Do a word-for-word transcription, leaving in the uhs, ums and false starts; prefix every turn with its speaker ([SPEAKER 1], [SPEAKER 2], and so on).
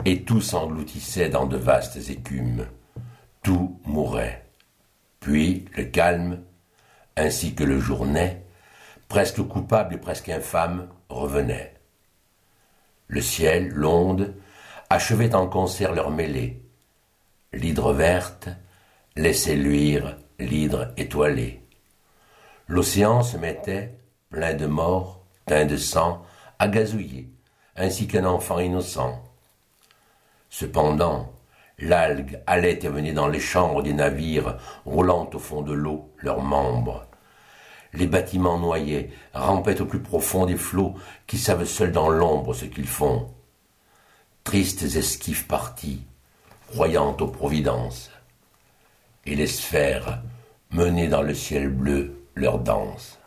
[SPEAKER 1] et tout s'engloutissait dans de vastes écumes. Tout mourait. Puis le calme, ainsi que le jour naît, presque coupable et presque infâme, revenait. Le ciel, l'onde, achevaient en concert leur mêlée. L'hydre verte laissait luire l'hydre étoilé. L'océan se mettait, plein de morts, teint de sang, à gazouiller, ainsi qu'un enfant innocent. Cependant, l'algue allait et venait dans les chambres des navires roulant au fond de l'eau leurs membres. Les bâtiments noyés rampaient au plus profond des flots qui savent seuls dans l'ombre ce qu'ils font. Tristes esquifs partis, croyant aux providences. Et les sphères menaient dans le ciel bleu leur danse.